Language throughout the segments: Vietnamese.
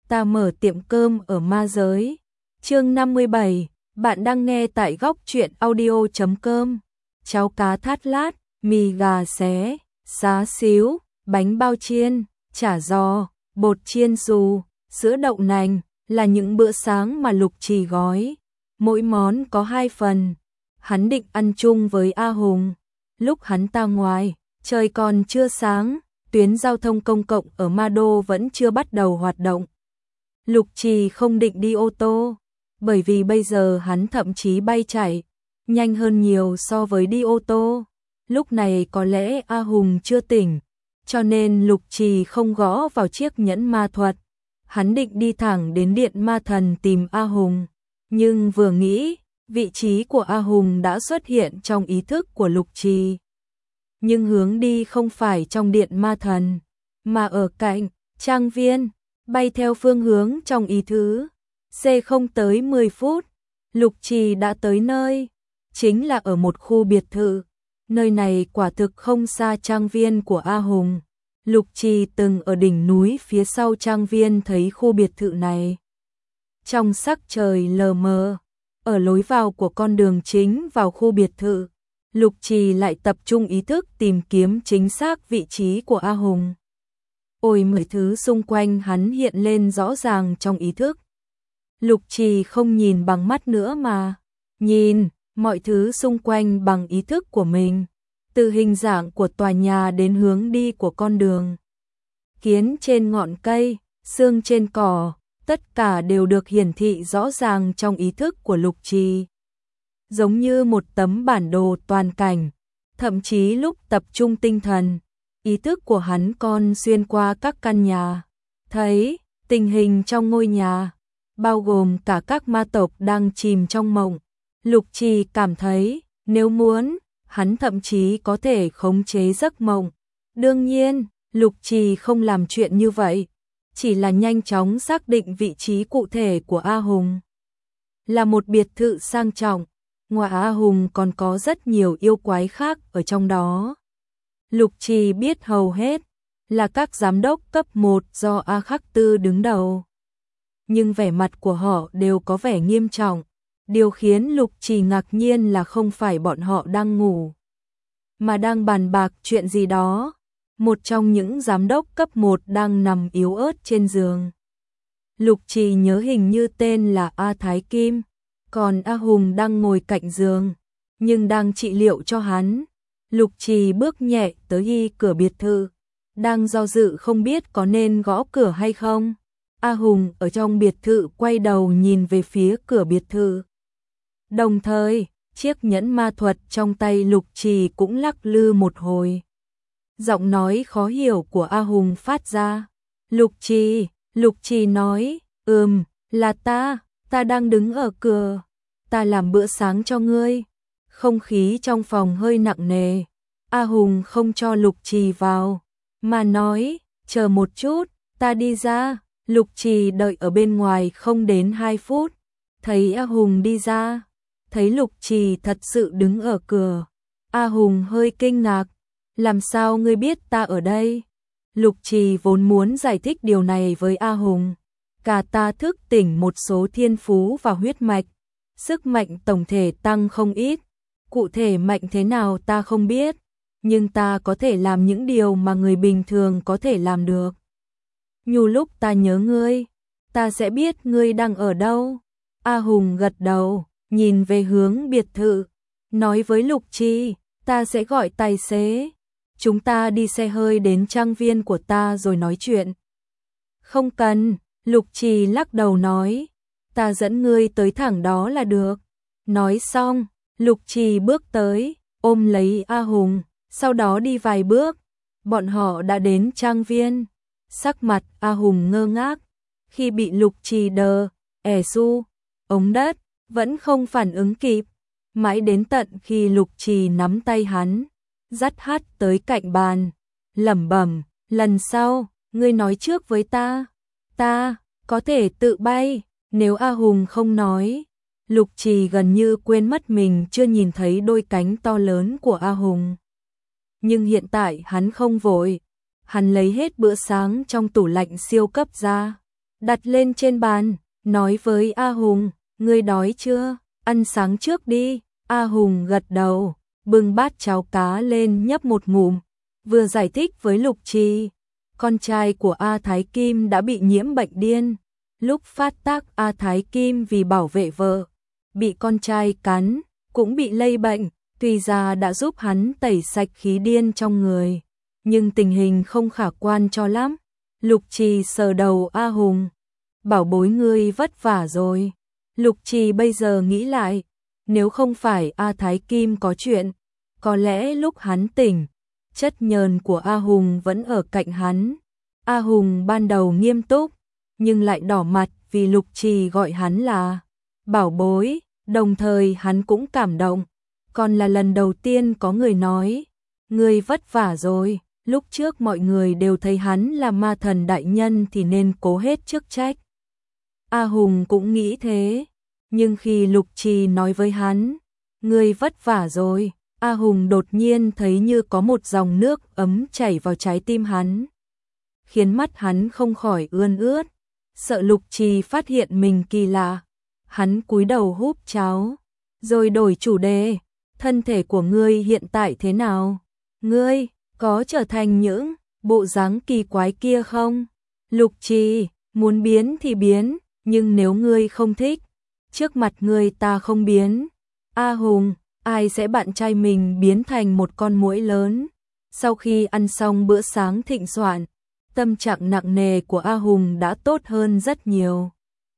ta mở tiệm cơm ở ma giới. Chương 57, bạn đang nghe tại góc truyện audio.com. Cháo cá thát lát, mì gà xé, xá xíu, bánh bao chiên, chả giò, bột chiên xù, sữa đậu nành là những bữa sáng mà Lục Trì gói. Mỗi món có 2 phần. Hắn định ăn chung với A Hùng. Lúc hắn ta ngoài, trời còn chưa sáng, tuyến giao thông công cộng ở Ma Đô vẫn chưa bắt đầu hoạt động. Lục Trì không định đi ô tô, bởi vì bây giờ hắn thậm chí bay chạy, nhanh hơn nhiều so với đi ô tô. Lúc này có lẽ A Hùng chưa tỉnh, cho nên Lục Trì không gõ vào chiếc nhẫn ma thuật. Hắn định đi thẳng đến Điện Ma Thần tìm A Hùng, nhưng vừa nghĩ, vị trí của A Hùng đã xuất hiện trong ý thức của Lục Trì. Nhưng hướng đi không phải trong Điện Ma Thần, mà ở cạnh trang viên, bay theo phương hướng trong ý thứ. Không tới 10 phút, Lục Trì đã tới nơi, chính là ở một khu biệt thự. Nơi này quả thực không xa trang viên của A Hùng. Lục Trì từng ở đỉnh núi phía sau trang viên thấy khu biệt thự này. Trong sắc trời lờ mờ, ở lối vào của con đường chính vào khu biệt thự, Lục Trì lại tập trung ý thức tìm kiếm chính xác vị trí của A Hùng. Ôi, mọi thứ xung quanh hắn hiện lên rõ ràng trong ý thức. Lục Trì không nhìn bằng mắt nữa mà nhìn mọi thứ xung quanh bằng ý thức của mình, từ hình dạng của tòa nhà đến hướng đi của con đường. Kiến trên ngọn cây, xương trên cỏ, tất cả đều được hiển thị rõ ràng trong ý thức của Lục Trì. Giống như một tấm bản đồ toàn cảnh, thậm chí lúc tập trung tinh thần, ý thức của hắn còn xuyên qua các căn nhà, thấy tình hình trong ngôi nhà, bao gồm cả các ma tộc đang chìm trong mộng. Lục Trì cảm thấy, nếu muốn, hắn thậm chí có thể khống chế giấc mộng. Đương nhiên, Lục Trì không làm chuyện như vậy, chỉ là nhanh chóng xác định vị trí cụ thể của A Hùng. Là một biệt thự sang trọng, ngoài A Hùng còn có rất nhiều yêu quái khác ở trong đó. Lục Trì biết hầu hết là các giám đốc cấp 1 do A Khắc Tư đứng đầu. Nhưng vẻ mặt của họ đều có vẻ nghiêm trọng. Điều khiến Lục Trì ngạc nhiên là không phải bọn họ đang ngủ, mà đang bàn bạc chuyện gì đó. Một trong những giám đốc cấp 1 đang nằm yếu ớt trên giường. Lục Trì nhớ hình như tên là A Thái Kim, còn A Hùng đang ngồi cạnh giường, nhưng đang trị liệu cho hắn. Lục Trì bước nhẹ tới cửa biệt thự, đang do dự không biết có nên gõ cửa hay không. A Hùng ở trong biệt thự quay đầu nhìn về phía cửa biệt thự. Đồng thời, chiếc nhẫn ma thuật trong tay Lục Trì cũng lắc lư một hồi. Giọng nói khó hiểu của A Hùng phát ra. Lục Trì nói, là ta đang đứng ở cửa, ta làm bữa sáng cho ngươi. Không khí trong phòng hơi nặng nề. A Hùng không cho Lục Trì vào, mà nói, chờ một chút, ta đi ra. Lục Trì đợi ở bên ngoài không đến 2 phút, thấy A Hùng đi ra, thấy Lục Trì thật sự đứng ở cửa. A Hùng hơi kinh ngạc, làm sao ngươi biết ta ở đây? Lục Trì vốn muốn giải thích điều này với A Hùng. Cả ta thức tỉnh một số thiên phú và huyết mạch, sức mạnh tổng thể tăng không ít. Cụ thể mạnh thế nào ta không biết, nhưng ta có thể làm những điều mà người bình thường có thể làm được. Nhiều lúc ta nhớ ngươi, ta sẽ biết ngươi đang ở đâu. A Hùng gật đầu, nhìn về hướng biệt thự, nói với Lục Trì, ta sẽ gọi tài xế. Chúng ta đi xe hơi đến trang viên của ta rồi nói chuyện. Không cần, Lục Trì lắc đầu nói, ta dẫn ngươi tới thẳng đó là được. Nói xong, Lục Trì bước tới, ôm lấy A Hùng, sau đó đi vài bước, bọn họ đã đến trang viên. Sắc mặt A Hùng ngơ ngác, khi bị Lục Trì ống đất, vẫn không phản ứng kịp, mãi đến tận khi Lục Trì nắm tay hắn, dắt hát tới cạnh bàn, lẩm bẩm, lần sau, ngươi nói trước với ta có thể tự bay. Nếu A Hùng không nói, Lục Trì gần như quên mất mình chưa nhìn thấy đôi cánh to lớn của A Hùng. Nhưng hiện tại hắn không vội, hắn lấy hết bữa sáng trong tủ lạnh siêu cấp ra, đặt lên trên bàn, nói với A Hùng, ngươi đói chưa? Ăn sáng trước đi. A Hùng gật đầu, bưng bát cháo cá lên nhấp một ngụm, vừa giải thích với Lục Trì. Con trai của A Thái Kim đã bị nhiễm bệnh điên. Lúc phát tác A Thái Kim vì bảo vệ vợ, bị con trai cắn, cũng bị lây bệnh. Tuy ra đã giúp hắn tẩy sạch khí điên trong người, nhưng tình hình không khả quan cho lắm. Lục Trì sờ đầu A Hùng, bảo bối ngươi vất vả rồi. Lục Trì bây giờ nghĩ lại, nếu không phải A Thái Kim có chuyện, có lẽ lúc hắn tỉnh, chất nhờn của A Hùng vẫn ở cạnh hắn. A Hùng ban đầu nghiêm túc, nhưng lại đỏ mặt vì Lục Trì gọi hắn là bảo bối, đồng thời hắn cũng cảm động. Còn là lần đầu tiên có người nói, ngươi vất vả rồi. Lúc trước mọi người đều thấy hắn là ma thần đại nhân thì nên cố hết chức trách. A Hùng cũng nghĩ thế, nhưng khi Lục Trì nói với hắn, ngươi vất vả rồi, A Hùng đột nhiên thấy như có một dòng nước ấm chảy vào trái tim hắn, khiến mắt hắn không khỏi ươn ướt, sợ Lục Trì phát hiện mình kỳ lạ. Hắn cúi đầu húp cháo, rồi đổi chủ đề, thân thể của ngươi hiện tại thế nào? Ngươi có trở thành những bộ dáng kỳ quái kia không? Lục Trì, muốn biến thì biến, nhưng nếu ngươi không thích, trước mặt ngươi ta không biến. A Hùng, ai sẽ bạn trai mình biến thành một con muỗi lớn? Sau khi ăn xong bữa sáng thịnh soạn, tâm trạng nặng nề của A Hùng đã tốt hơn rất nhiều.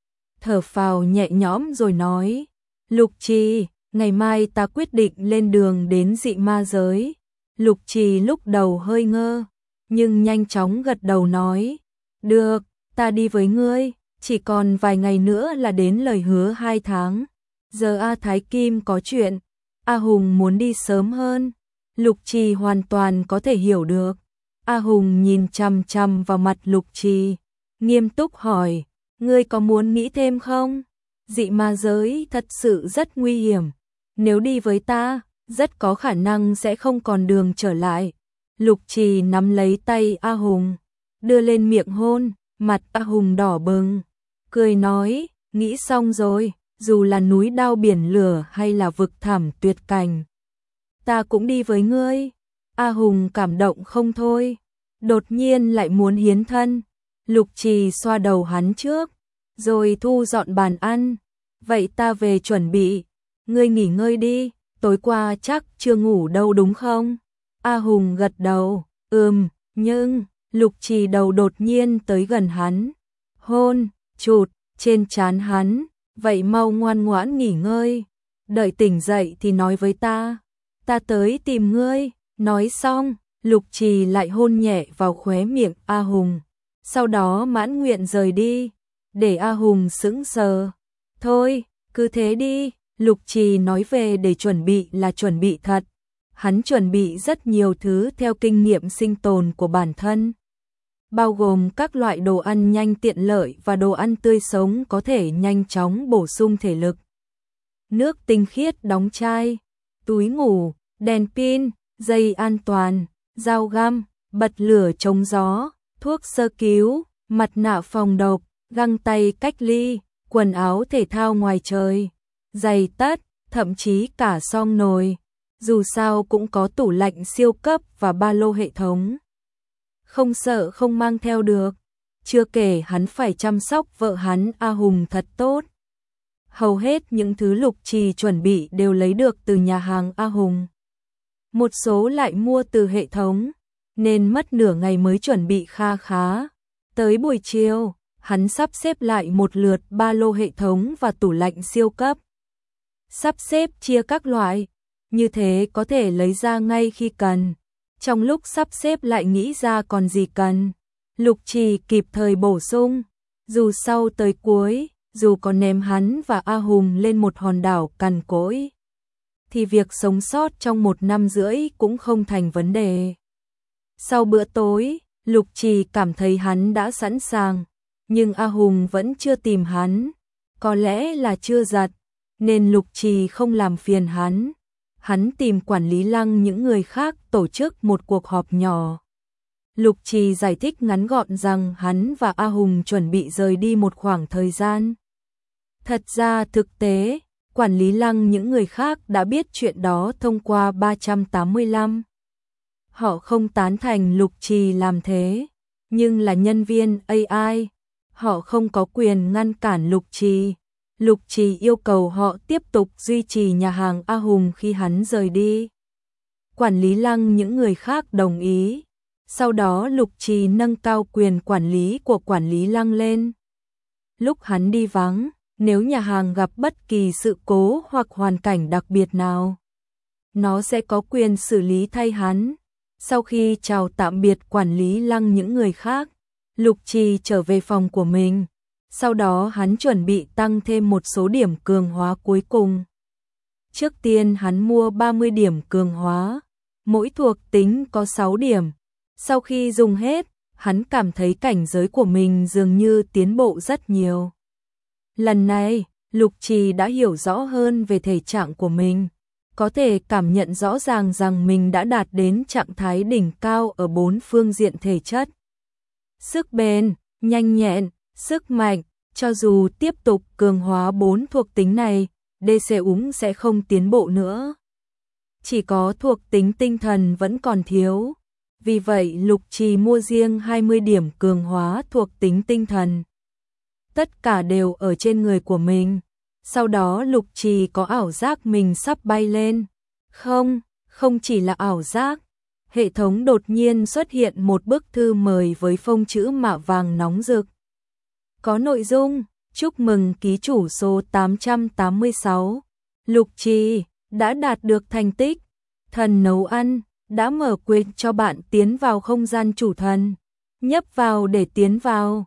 Thở phào nhẹ nhõm rồi nói, Lục Trì, ngày mai ta quyết định lên đường đến dị ma giới. Lục Trì lúc đầu hơi ngơ, nhưng nhanh chóng gật đầu nói, được, ta đi với ngươi, chỉ còn vài ngày nữa là đến lời hứa 2 tháng. Giờ A Thái Kim có chuyện, A Hùng muốn đi sớm hơn. Lục Trì hoàn toàn có thể hiểu được. A Hùng nhìn chằm chằm vào mặt Lục Trì, nghiêm túc hỏi, ngươi có muốn nghĩ thêm không? Dị ma giới thật sự rất nguy hiểm, nếu đi với ta, rất có khả năng sẽ không còn đường trở lại. Lục Trì nắm lấy tay A Hùng, đưa lên miệng hôn, mặt A Hùng đỏ bừng, cười nói, nghĩ xong rồi, dù là núi đao biển lửa hay là vực thẳm tuyệt cảnh, ta cũng đi với ngươi. A Hùng cảm động không thôi, đột nhiên lại muốn hiến thân. Lục Trì xoa đầu hắn trước, rồi thu dọn bàn ăn, vậy ta về chuẩn bị, ngươi nghỉ ngơi đi. Tối qua chắc chưa ngủ đâu đúng không? A Hùng gật đầu, nhưng Lục Trì đầu đột nhiên tới gần hắn, hôn chụt trên trán hắn, vậy mau ngoan ngoãn nghỉ ngơi, đợi tỉnh dậy thì nói với ta tới tìm ngươi. Nói xong, Lục Trì lại hôn nhẹ vào khóe miệng A Hùng, sau đó mãn nguyện rời đi, để A Hùng sững sờ. Thôi, cứ thế đi. Lục Trì nói về để chuẩn bị là chuẩn bị thật. Hắn chuẩn bị rất nhiều thứ theo kinh nghiệm sinh tồn của bản thân, bao gồm các loại đồ ăn nhanh tiện lợi và đồ ăn tươi sống có thể nhanh chóng bổ sung thể lực. Nước tinh khiết đóng chai, túi ngủ, đèn pin, dây an toàn, dao găm, bật lửa chống gió, thuốc sơ cứu, mặt nạ phòng độc, găng tay cách ly, quần áo thể thao ngoài trời, giày tất, thậm chí cả xong nồi. Dù sao cũng có tủ lạnh siêu cấp và ba lô hệ thống, không sợ không mang theo được. Chưa kể hắn phải chăm sóc vợ hắn A Hùng thật tốt. Hầu hết những thứ Lục Trì chuẩn bị đều lấy được từ nhà hàng A Hùng, một số lại mua từ hệ thống, nên mất nửa ngày mới chuẩn bị kha khá. Tới buổi chiều, hắn sắp xếp lại một lượt ba lô hệ thống và tủ lạnh siêu cấp. Sắp xếp chia các loại, như thế có thể lấy ra ngay khi cần. Trong lúc sắp xếp lại nghĩ ra còn gì cần, Lục Trì kịp thời bổ sung. Dù sau tới cuối, dù có ném hắn và A Hùng lên một hòn đảo cằn cỗi, thì việc sống sót trong 1 năm rưỡi cũng không thành vấn đề. Sau bữa tối, Lục Trì cảm thấy hắn đã sẵn sàng, nhưng A Hùng vẫn chưa tìm hắn. Có lẽ là chưa giặt, nên Lục Trì không làm phiền hắn. Hắn tìm quản lý Lăng những người khác tổ chức một cuộc họp nhỏ. Lục Trì giải thích ngắn gọn rằng hắn và A Hùng chuẩn bị rời đi một khoảng thời gian. Thật ra thực tế, quản lý Lăng những người khác đã biết chuyện đó thông qua 385. Họ không tán thành Lục Trì làm thế, nhưng là nhân viên AI, họ không có quyền ngăn cản Lục Trì. Lục Trì yêu cầu họ tiếp tục duy trì nhà hàng A Hùng khi hắn rời đi. Quản lý Lăng những người khác đồng ý. Sau đó Lục Trì nâng cao quyền quản lý của quản lý Lăng lên. Lúc hắn đi vắng, nếu nhà hàng gặp bất kỳ sự cố hoặc hoàn cảnh đặc biệt nào, nó sẽ có quyền xử lý thay hắn. Sau khi chào tạm biệt quản lý Lăng những người khác, Lục Trì trở về phòng của mình. Sau đó hắn chuẩn bị tăng thêm một số điểm cường hóa cuối cùng. Trước tiên hắn mua 30 điểm cường hóa, mỗi thuộc tính có 6 điểm. Sau khi dùng hết, hắn cảm thấy cảnh giới của mình dường như tiến bộ rất nhiều. Lần này, Lục Trì đã hiểu rõ hơn về thể trạng của mình, có thể cảm nhận rõ ràng rằng mình đã đạt đến trạng thái đỉnh cao ở 4 phương diện thể chất. Sức bền, nhanh nhẹn, sức mạnh, cho dù tiếp tục cường hóa 4 thuộc tính này, DC Úng sẽ không tiến bộ nữa. Chỉ có thuộc tính tinh thần vẫn còn thiếu. Vì vậy Lục Trì mua riêng 20 điểm cường hóa thuộc tính tinh thần. Tất cả đều ở trên người của mình. Sau đó Lục Trì có ảo giác mình sắp bay lên. Không chỉ là ảo giác. Hệ thống đột nhiên xuất hiện một bức thư mời với phông chữ mạ vàng nóng rực. Có nội dung, chúc mừng ký chủ số 886. Lục Trì đã đạt được thành tích. Thần nấu ăn đã mở quyền cho bạn tiến vào không gian chủ thần. Nhấp vào để tiến vào.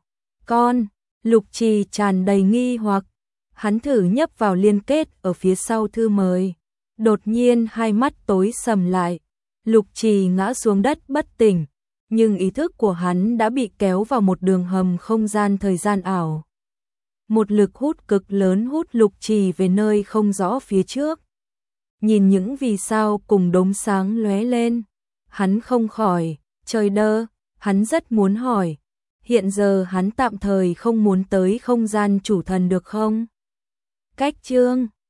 Lục Trì tràn đầy nghi hoặc. Hắn thử nhấp vào liên kết ở phía sau thư mời. Đột nhiên hai mắt tối sầm lại. Lục Trì ngã xuống đất bất tỉnh. Nhưng ý thức của hắn đã bị kéo vào một đường hầm không gian thời gian ảo. Một lực hút cực lớn hút Lục Trì về nơi không rõ phía trước. Nhìn những vì sao cùng đốm sáng lóe lên, hắn không khỏi trời đơ. Hắn rất muốn hỏi, hiện giờ hắn tạm thời không muốn tới không gian chủ thần được không? Cách chương